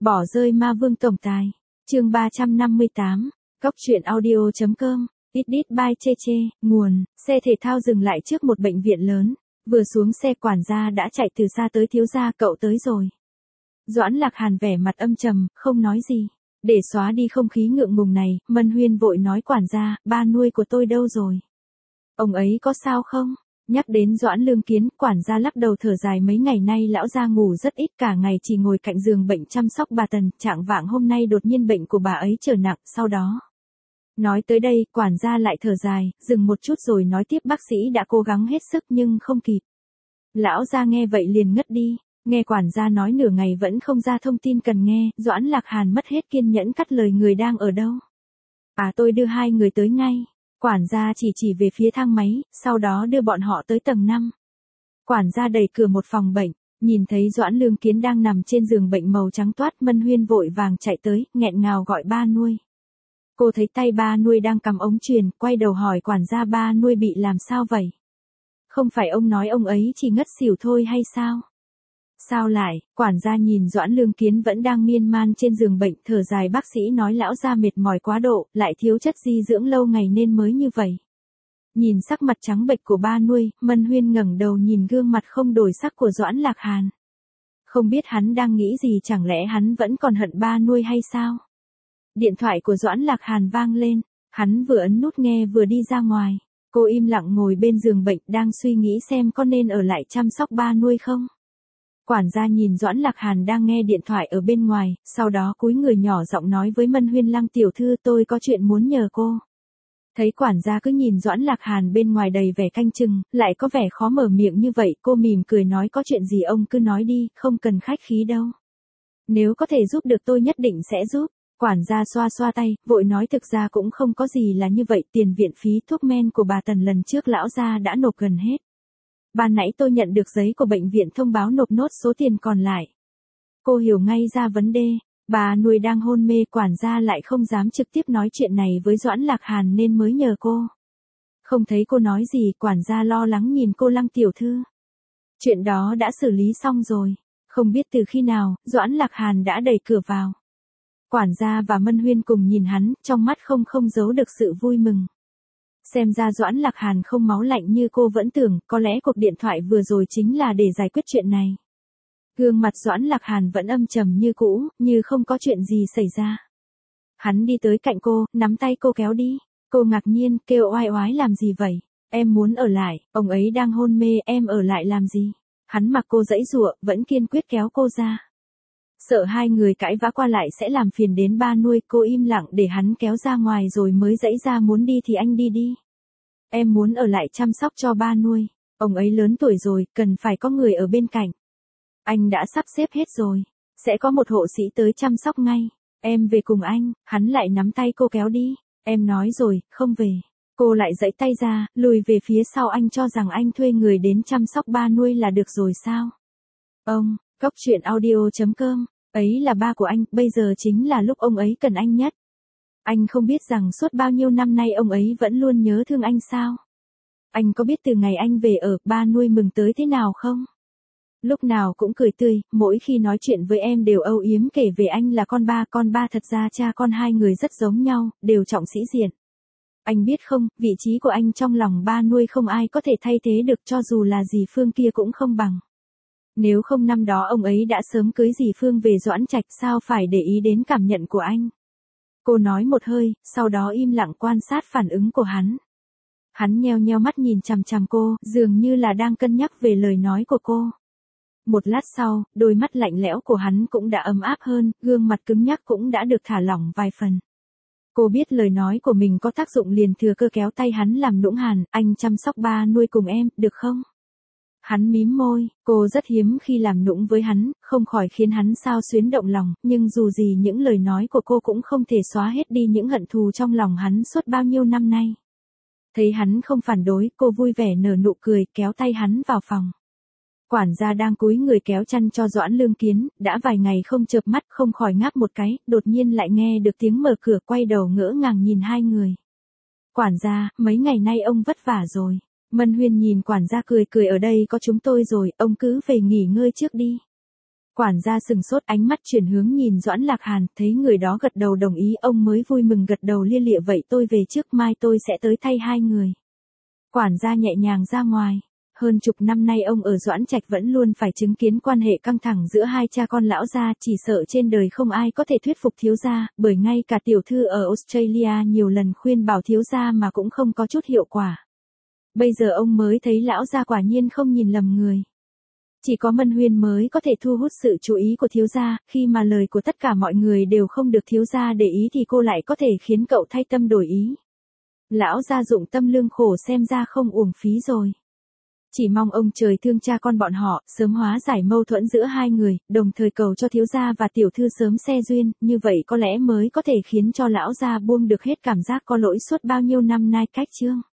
Bỏ rơi ma vương tổng tài. Chương 358. Góc truyện audio.com. Edit by Cheche. Nguồn: xe thể thao dừng lại trước một bệnh viện lớn. Vừa xuống xe quản gia đã chạy từ xa tới: thiếu gia, cậu tới rồi. Doãn Lạc Hàn vẻ mặt âm trầm, không nói gì. Để xóa đi không khí ngượng ngùng này, Mân Huyên vội nói: quản gia, ba nuôi của tôi đâu rồi? Ông ấy có sao không? Nhắc đến Doãn Lương Kiến, quản gia lắc đầu thở dài: mấy ngày nay lão gia ngủ rất ít, cả ngày chỉ ngồi cạnh giường bệnh chăm sóc bà Tần, trạng vạng hôm nay đột nhiên bệnh của bà ấy trở nặng, sau đó. Nói tới đây, quản gia lại thở dài, dừng một chút rồi nói tiếp: bác sĩ đã cố gắng hết sức nhưng không kịp. Lão gia nghe vậy liền ngất đi. Nghe quản gia nói nửa ngày vẫn không ra thông tin cần nghe, Doãn Lạc Hàn mất hết kiên nhẫn cắt lời: người đang ở đâu? À, tôi đưa hai người tới ngay. Quản gia chỉ về phía thang máy, sau đó đưa bọn họ tới tầng 5. Quản gia đẩy cửa một phòng bệnh, nhìn thấy Doãn Lương Kiến đang nằm trên giường bệnh màu trắng toát, Mân Huyên vội vàng chạy tới, nghẹn ngào gọi: ba nuôi. Cô thấy tay ba nuôi đang cầm ống truyền, quay đầu hỏi quản gia: ba nuôi bị làm sao vậy? Không phải ông nói ông ấy chỉ ngất xỉu thôi hay sao? Sao lại? Quản gia nhìn Doãn Lương Kiến vẫn đang miên man trên giường bệnh, thở dài: bác sĩ nói lão gia mệt mỏi quá độ, lại thiếu chất dinh dưỡng lâu ngày nên mới như vậy. Nhìn sắc mặt trắng bệch của ba nuôi, Mân Huyên ngẩng đầu nhìn gương mặt không đổi sắc của Doãn Lạc Hàn. Không biết hắn đang nghĩ gì, chẳng lẽ hắn vẫn còn hận ba nuôi hay sao? Điện thoại của Doãn Lạc Hàn vang lên, hắn vừa ấn nút nghe vừa đi ra ngoài. Cô im lặng ngồi bên giường bệnh, đang suy nghĩ xem có nên ở lại chăm sóc ba nuôi không. Quản gia nhìn Doãn Lạc Hàn đang nghe điện thoại ở bên ngoài, sau đó cúi người nhỏ giọng nói với Mân Huyên: Lăng tiểu thư, tôi có chuyện muốn nhờ cô. Thấy quản gia cứ nhìn Doãn Lạc Hàn bên ngoài đầy vẻ canh chừng, lại có vẻ khó mở miệng như vậy, cô mỉm cười nói: có chuyện gì ông cứ nói đi, không cần khách khí đâu. Nếu có thể giúp được tôi nhất định sẽ giúp. Quản gia xoa xoa tay, vội nói: thực ra cũng không có gì là như vậy, tiền viện phí thuốc men của bà Tần lần trước lão gia đã nộp gần hết. Ban nãy tôi nhận được giấy của bệnh viện thông báo nộp nốt số tiền còn lại. Cô hiểu ngay ra vấn đề, bà nuôi đang hôn mê, quản gia lại không dám trực tiếp nói chuyện này với Doãn Lạc Hàn nên mới nhờ cô. Không thấy cô nói gì, quản gia lo lắng nhìn cô: Lăng tiểu thư, chuyện đó đã xử lý xong rồi. Không biết từ khi nào, Doãn Lạc Hàn đã đẩy cửa vào. Quản gia và Mân Huyên cùng nhìn hắn, trong mắt không giấu được sự vui mừng. Xem ra Doãn Lạc Hàn không máu lạnh như cô vẫn tưởng, có lẽ cuộc điện thoại vừa rồi chính là để giải quyết chuyện này. Gương mặt Doãn Lạc Hàn vẫn âm trầm như cũ, như không có chuyện gì xảy ra. Hắn đi tới cạnh cô, nắm tay cô kéo đi. Cô ngạc nhiên, kêu: oai oái làm gì vậy? Em muốn ở lại, ông ấy đang hôn mê, em ở lại làm gì? Hắn mặc cô giãy giụa, vẫn kiên quyết kéo cô ra. Sợ hai người cãi vã qua lại sẽ làm phiền đến ba nuôi, cô im lặng để hắn kéo ra ngoài rồi mới giãy ra: muốn đi thì anh đi đi. Em muốn ở lại chăm sóc cho ba nuôi. Ông ấy lớn tuổi rồi, cần phải có người ở bên cạnh. Anh đã sắp xếp hết rồi. Sẽ có một hộ sĩ tới chăm sóc ngay. Em về cùng anh. Hắn lại nắm tay cô kéo đi. Em nói rồi, không về. Cô lại giãy tay ra, lùi về phía sau. Anh cho rằng anh thuê người đến chăm sóc ba nuôi là được rồi sao? Ông, góc truyện audio.com. Ấy là ba của anh, bây giờ chính là lúc ông ấy cần anh nhất. Anh không biết rằng suốt bao nhiêu năm nay ông ấy vẫn luôn nhớ thương anh sao? Anh có biết từ ngày anh về ở, ba nuôi mừng tới thế nào không? Lúc nào cũng cười tươi, mỗi khi nói chuyện với em đều âu yếm kể về anh là con ba, thật ra cha con hai người rất giống nhau, đều trọng sĩ diện. Anh biết không, vị trí của anh trong lòng ba nuôi không ai có thể thay thế được, cho dù là dì Phương kia cũng không bằng. Nếu không năm đó ông ấy đã sớm cưới dì Phương về Doãn Trạch, sao phải để ý đến cảm nhận của anh? Cô nói một hơi, sau đó im lặng quan sát phản ứng của hắn. Hắn nheo nheo mắt nhìn chằm chằm cô, dường như là đang cân nhắc về lời nói của cô. Một lát sau, đôi mắt lạnh lẽo của hắn cũng đã ấm áp hơn, gương mặt cứng nhắc cũng đã được thả lỏng vài phần. Cô biết lời nói của mình có tác dụng liền thừa cơ kéo tay hắn làm nũng hàn: anh chăm sóc ba nuôi cùng em, được không? Hắn mím môi, cô rất hiếm khi làm nũng với hắn, không khỏi khiến hắn xao xuyến động lòng, nhưng dù gì những lời nói của cô cũng không thể xóa hết đi những hận thù trong lòng hắn suốt bao nhiêu năm nay. Thấy hắn không phản đối, cô vui vẻ nở nụ cười, kéo tay hắn vào phòng. Quản gia đang cúi người kéo chăn cho Doãn Lương Kiến, đã vài ngày không chợp mắt, không khỏi ngáp một cái, đột nhiên lại nghe được tiếng mở cửa, quay đầu ngỡ ngàng nhìn hai người. Quản gia, mấy ngày nay ông vất vả rồi. Mân Huyên nhìn quản gia cười: ở đây có chúng tôi rồi, ông cứ về nghỉ ngơi trước đi. Quản gia sừng sốt, ánh mắt chuyển hướng nhìn Doãn Lạc Hàn, thấy người đó gật đầu đồng ý, ông mới vui mừng gật đầu lia lịa, vậy tôi về trước, mai tôi sẽ tới thay hai người. Quản gia nhẹ nhàng ra ngoài. Hơn chục năm nay ông ở Doãn Trạch vẫn luôn phải chứng kiến quan hệ căng thẳng giữa hai cha con lão gia, chỉ sợ trên đời không ai có thể thuyết phục thiếu gia, bởi ngay cả tiểu thư ở Australia nhiều lần khuyên bảo thiếu gia mà cũng không có chút hiệu quả. Bây giờ ông mới thấy lão gia quả nhiên không nhìn lầm người. Chỉ có Mân Huyên mới có thể thu hút sự chú ý của thiếu gia, khi mà lời của tất cả mọi người đều không được thiếu gia để ý thì cô lại có thể khiến cậu thay tâm đổi ý. Lão gia dụng tâm lương khổ xem ra không uổng phí rồi. Chỉ mong ông trời thương cha con bọn họ, sớm hóa giải mâu thuẫn giữa hai người, đồng thời cầu cho thiếu gia và tiểu thư sớm xe duyên, như vậy có lẽ mới có thể khiến cho lão gia buông được hết cảm giác có lỗi suốt bao nhiêu năm nay cách chương.